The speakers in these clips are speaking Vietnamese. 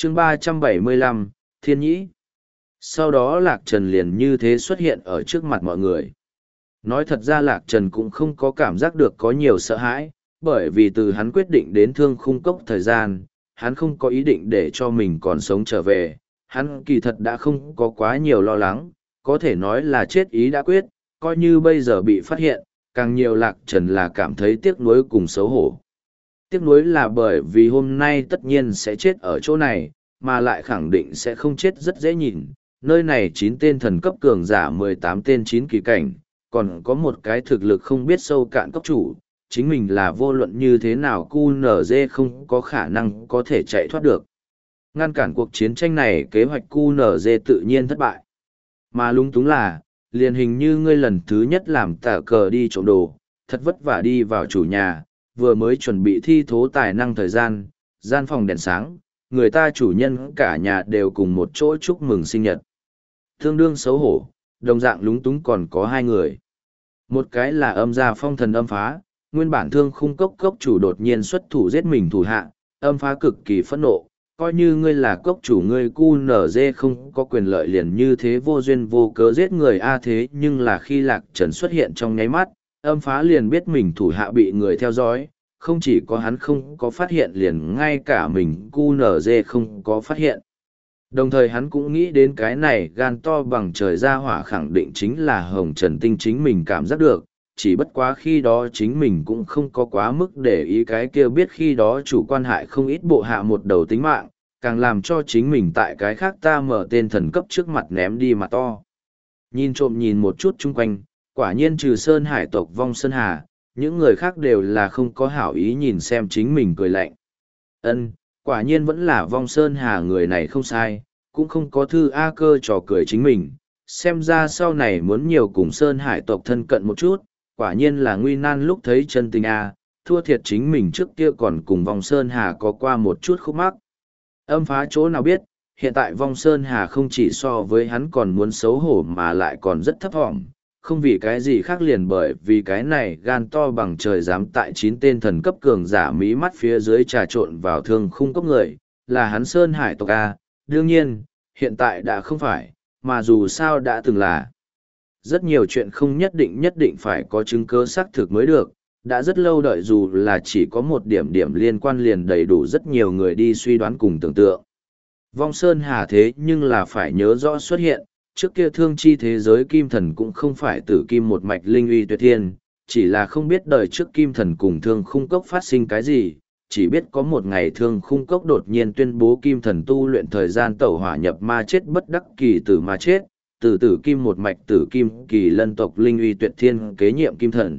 chương 375, Thiên Nhĩ. Sau đó Lạc Trần liền như thế xuất hiện ở trước mặt mọi người. Nói thật ra Lạc Trần cũng không có cảm giác được có nhiều sợ hãi, bởi vì từ hắn quyết định đến Thương Khung Cốc thời gian, hắn không có ý định để cho mình còn sống trở về. Hắn kỳ thật đã không có quá nhiều lo lắng, có thể nói là chết ý đã quyết, coi như bây giờ bị phát hiện, càng nhiều Lạc Trần là cảm thấy tiếc nuối cùng xấu hổ. Tiếc nuối là bởi vì hôm nay tất nhiên sẽ chết ở chỗ này, mà lại khẳng định sẽ không chết rất dễ nhìn. Nơi này 9 tên thần cấp cường giả 18 tên 9 kỳ cảnh, còn có một cái thực lực không biết sâu cạn cấp chủ, chính mình là vô luận như thế nào QNZ không có khả năng có thể chạy thoát được. Ngăn cản cuộc chiến tranh này kế hoạch QNZ tự nhiên thất bại. Mà lung túng là, liền hình như ngươi lần thứ nhất làm tả cờ đi trộm đồ, thật vất vả đi vào chủ nhà, vừa mới chuẩn bị thi thố tài năng thời gian, gian phòng đèn sáng, người ta chủ nhân cả nhà đều cùng một chỗ chúc mừng sinh nhật. Tương đương xấu hổ, đồng dạng lúng túng còn có hai người. Một cái là âm gia phong thần âm phá, nguyên bản Thương Khung Cốc cốc chủ đột nhiên xuất thủ giết mình thủ hạ, âm phá cực kỳ phẫn nộ, coi như ngươi là cốc chủ ngươi QNZ không có quyền lợi liền như thế vô duyên vô cớ giết người a thế nhưng là khi Lạc Trần xuất hiện trong nháy mắt, âm phá liền biết mình thủ hạ bị người theo dõi, không chỉ có hắn không có phát hiện liền ngay cả mình QNZ không có phát hiện. Đồng thời hắn cũng nghĩ đến cái này gan to bằng trời ra hỏa khẳng định chính là Hồng Trần Tinh chính mình cảm giác được, chỉ bất quá khi đó chính mình cũng không có quá mức để ý cái kia biết khi đó chủ quan hại không ít bộ hạ một đầu tính mạng, càng làm cho chính mình tại cái khác ta mở tên thần cấp trước mặt ném đi mặt to. Nhìn trộm nhìn một chút chung quanh, quả nhiên trừ Sơn Hải tộc Vong Sơn Hà, những người khác đều là không có hảo ý nhìn xem chính mình cười lạnh. Ân, quả nhiên vẫn là Vong Sơn Hà người này không sai, cũng không có thư A Cơ trò cười chính mình, xem ra sau này muốn nhiều cùng Sơn Hải tộc thân cận một chút, quả nhiên là nguy nan lúc thấy chân tình A, thua thiệt chính mình trước kia còn cùng Vong Sơn Hà có qua một chút khúc mắc. Âm phá chỗ nào biết, hiện tại Vong Sơn Hà không chỉ so với hắn còn muốn xấu hổ mà lại còn rất thấp thỏm, không vì cái gì khác liền bởi vì cái này gan to bằng trời dám tại 9 tên thần cấp cường giả mí mắt phía dưới trà trộn vào Thương Khung Cốc người, là hắn Sơn Hải tộc A, đương nhiên, hiện tại đã không phải, mà dù sao đã từng là. Rất nhiều chuyện không nhất định phải có chứng cứ xác thực mới được, đã rất lâu đợi dù là chỉ có một điểm liên quan liền đầy đủ rất nhiều người đi suy đoán cùng tưởng tượng. Vong Sơn Hà thế nhưng là phải nhớ rõ xuất hiện, trước kia thương chi thế giới kim thần cũng không phải tử kim một mạch linh uy tuyệt thiên, chỉ là không biết đời trước kim thần cùng Thương Khung Cốc phát sinh cái gì, chỉ biết có một ngày Thương Khung Cốc đột nhiên tuyên bố kim thần tu luyện thời gian tẩu hỏa nhập ma chết bất đắc kỳ tử mà chết, từ tử kim một mạch tử kim kỳ lân tộc linh uy tuyệt thiên kế nhiệm kim thần.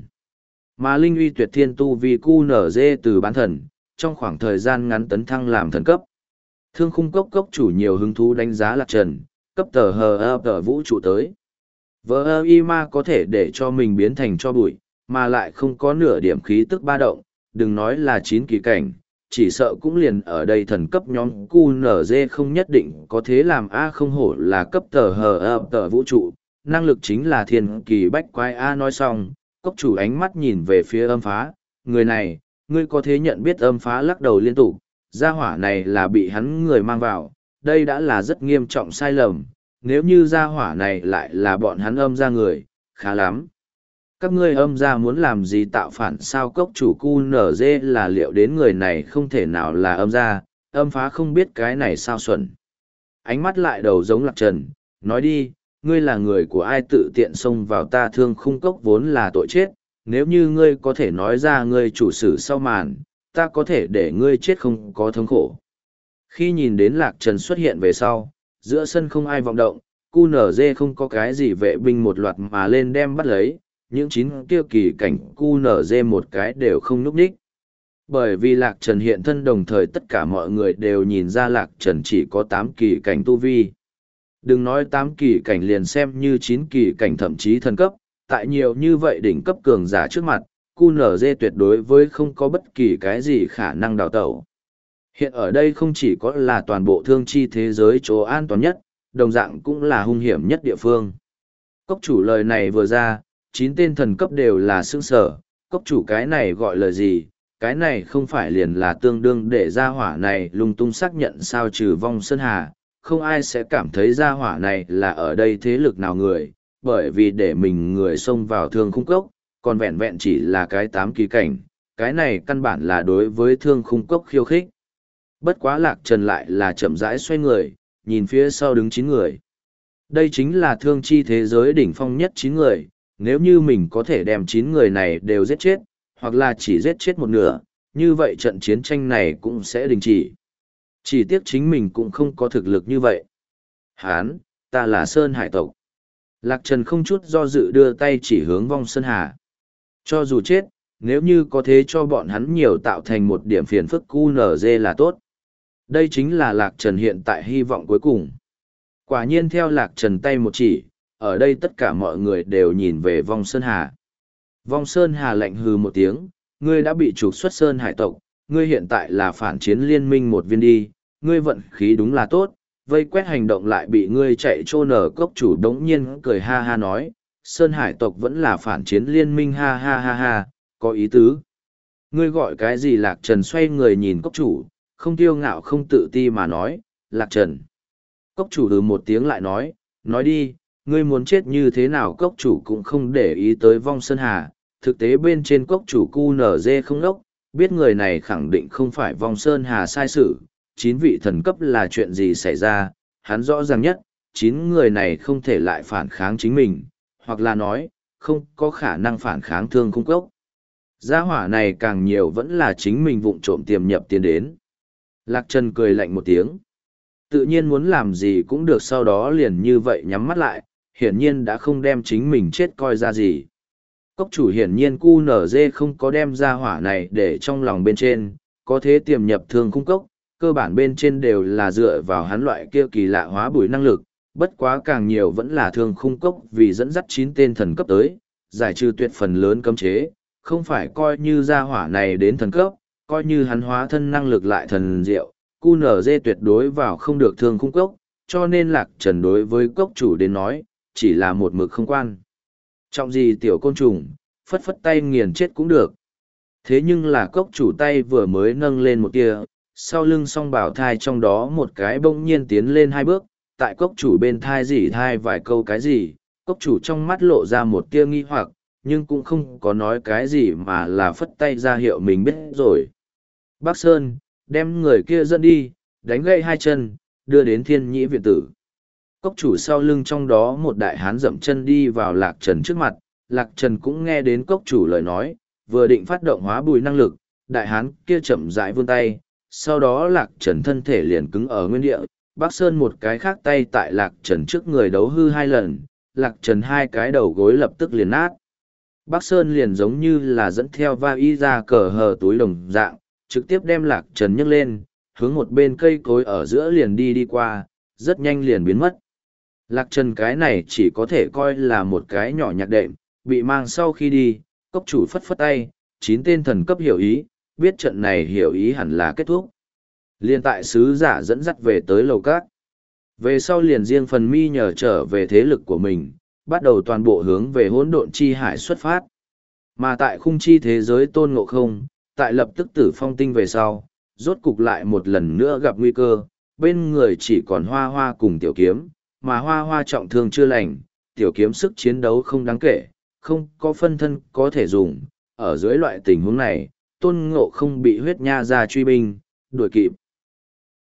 Mà linh uy tuyệt thiên tu vì QNZ từ bán thần, trong khoảng thời gian ngắn tấn thăng làm thần cấp. Thương Khung Cốc cốc chủ nhiều hứng thú đánh giá Lạc Trần, cấp tờ hờ tờ vũ trụ tới. Vỡ y ma có thể để cho mình biến thành cho bụi, mà lại không có nửa điểm khí tức ba động, đừng nói là 9 kỳ cảnh, chỉ sợ cũng liền ở đây thần cấp nhóm QNZ không nhất định có thế làm A không hổ là cấp tờ hờ tờ vũ trụ, năng lực chính là thiên kỳ bách quái A nói xong, cốc chủ ánh mắt nhìn về phía âm phá, người này, ngươi có thế nhận biết âm phá lắc đầu liên tục, gia hỏa này là bị hắn người mang vào, đây đã là rất nghiêm trọng sai lầm, nếu như gia hỏa này lại là bọn hắn âm ra người, khá lắm. Các ngươi âm ra muốn làm gì tạo phản sao cốc chủ QNZ là liệu đến người này không thể nào là âm ra, âm phá không biết cái này sao xuẩn. Ánh mắt lại đầu giống Lạc Trần, nói đi, ngươi là người của ai tự tiện xông vào ta Thương Khung Cốc vốn là tội chết, nếu như ngươi có thể nói ra ngươi chủ sử sau màn, ta có thể để ngươi chết không có thống khổ. Khi nhìn đến Lạc Trần xuất hiện về sau, giữa sân không ai vọng động, QNZ không có cái gì vệ binh một loạt mà lên đem bắt lấy, những 9 kia kỳ cảnh QNZ một cái đều không núp đích. Bởi vì Lạc Trần hiện thân đồng thời tất cả mọi người đều nhìn ra Lạc Trần chỉ có 8 kỳ cảnh tu vi. Đừng nói 8 kỳ cảnh liền xem như 9 kỳ cảnh thậm chí thần cấp, tại nhiều như vậy đỉnh cấp cường giả trước mặt, QNZ tuyệt đối với không có bất kỳ cái gì khả năng đào tẩu. Hiện ở đây không chỉ có là toàn bộ thương chi thế giới chỗ an toàn nhất, đồng dạng cũng là hung hiểm nhất địa phương. Cốc chủ lời này vừa ra, 9 tên thần cấp đều là sững sở, cốc chủ cái này gọi là gì, cái này không phải liền là tương đương để gia hỏa này lung tung xác nhận sao trừ vong sơn hà, không ai sẽ cảm thấy gia hỏa này là ở đây thế lực nào người, bởi vì để mình người xông vào thương khung cốc, còn vẹn vẹn chỉ là cái 8 kỳ cảnh, cái này căn bản là đối với thương khung cốc khiêu khích. Bất quá Lạc Trần lại là chậm rãi xoay người, nhìn phía sau đứng 9 người. Đây chính là thương chi thế giới đỉnh phong nhất 9 người, nếu như mình có thể đem 9 người này đều giết chết, hoặc là chỉ giết chết một nửa, như vậy trận chiến tranh này cũng sẽ đình chỉ. Chỉ tiếc chính mình cũng không có thực lực như vậy. Hán, ta là Sơn Hải tộc. Lạc Trần không chút do dự đưa tay chỉ hướng vong Sơn Hà. Cho dù chết, nếu như có thế cho bọn hắn nhiều tạo thành một điểm phiền phức QNZ là tốt. Đây chính là Lạc Trần hiện tại hy vọng cuối cùng. Quả nhiên theo Lạc Trần tay một chỉ, ở đây tất cả mọi người đều nhìn về vong Sơn Hà. Vong Sơn Hà lạnh hừ một tiếng, ngươi đã bị trục xuất Sơn Hải tộc, ngươi hiện tại là phản chiến liên minh một viên đi, ngươi vận khí đúng là tốt, vây quét hành động lại bị ngươi chạy trô nở cốc chủ đống nhiên cười ha ha nói, Sơn Hải tộc vẫn là phản chiến liên minh ha ha ha ha, có ý tứ. Ngươi gọi cái gì Lạc Trần xoay người nhìn cốc chủ, không tiêu ngạo không tự ti mà nói, Lạc Trần. Cốc chủ một tiếng lại nói đi, ngươi muốn chết như thế nào cốc chủ cũng không để ý tới vong Sơn Hà, thực tế bên trên cốc chủ QNZ không đốc, biết người này khẳng định không phải vong Sơn Hà sai sự, 9 vị thần cấp là chuyện gì xảy ra, hắn rõ ràng nhất, 9 người này không thể lại phản kháng chính mình, hoặc là nói, không có khả năng phản kháng thương khung cốc. Gia hỏa này càng nhiều vẫn là chính mình vụng trộm tiềm nhập tiến đến. Lạc Trần cười lạnh một tiếng. Tự nhiên muốn làm gì cũng được sau đó liền như vậy nhắm mắt lại, hiển nhiên đã không đem chính mình chết coi ra gì. Cốc chủ hiển nhiên QNZ không có đem gia hỏa này để trong lòng bên trên, có thế tiềm nhập thương khung cốc, cơ bản bên trên đều là dựa vào hắn loại kia kỳ lạ hóa bùi năng lực, bất quá càng nhiều vẫn là thương khung cốc vì dẫn dắt 9 tên thần cấp tới, giải trừ tuyệt phần lớn cấm chế, không phải coi như gia hỏa này đến thần cấp, coi như hắn hóa thân năng lực lại thần diệu, QNZ tuyệt đối vào không được thương khung cốc, cho nên Lạc Trần đối với cốc chủ đến nói, chỉ là một mực không quan. Trọng gì tiểu côn trùng, phất phất tay nghiền chết cũng được. Thế nhưng là cốc chủ tay vừa mới nâng lên một tia, sau lưng song bảo thai trong đó một cái bỗng nhiên tiến lên 2 bước, tại cốc chủ bên thai dỉ thai vài câu cái gì, cốc chủ trong mắt lộ ra một tia nghi hoặc, nhưng cũng không có nói cái gì mà là phất tay ra hiệu mình biết rồi. Bắc Sơn, đem người kia dẫn đi, đánh gãy 2 chân, đưa đến Thiên Nhĩ viện tử. Cốc chủ sau lưng trong đó một đại hán dậm chân đi vào Lạc Trần trước mặt, Lạc Trần cũng nghe đến cốc chủ lời nói, vừa định phát động hóa bùi năng lực, đại hán kia chậm rãi vươn tay, sau đó Lạc Trần thân thể liền cứng ở nguyên địa, Bắc Sơn một cái khác tay tại Lạc Trần trước người đấu hư 2 lần, Lạc Trần 2 cái đầu gối lập tức liền nát. Bắc Sơn liền giống như là dẫn theo va y ra cờ hờ túi đồng dạng, trực tiếp đem Lạc Trần nhấc lên, hướng một bên cây cối ở giữa liền đi qua, rất nhanh liền biến mất. Lạc Trần cái này chỉ có thể coi là một cái nhỏ nhạc đệm, bị mang sau khi đi, cốc chủ phất phất tay, 9 tên thần cấp hiểu ý, biết trận này hiểu ý hẳn là kết thúc. Liên tại sứ giả dẫn dắt về tới lầu cát. Về sau liền riêng phần mi nhờ trở về thế lực của mình, bắt đầu toàn bộ hướng về hỗn độn chi hải xuất phát. Mà tại khung chi thế giới tôn ngộ không, tại lập tức tử phong tinh về sau, rốt cục lại một lần nữa gặp nguy cơ, bên người chỉ còn hoa hoa cùng tiểu kiếm, mà hoa hoa trọng thương chưa lành, tiểu kiếm sức chiến đấu không đáng kể, không có phân thân có thể dùng, ở dưới loại tình huống này, tôn ngộ không bị huyết nha ra truy binh, đuổi kịp.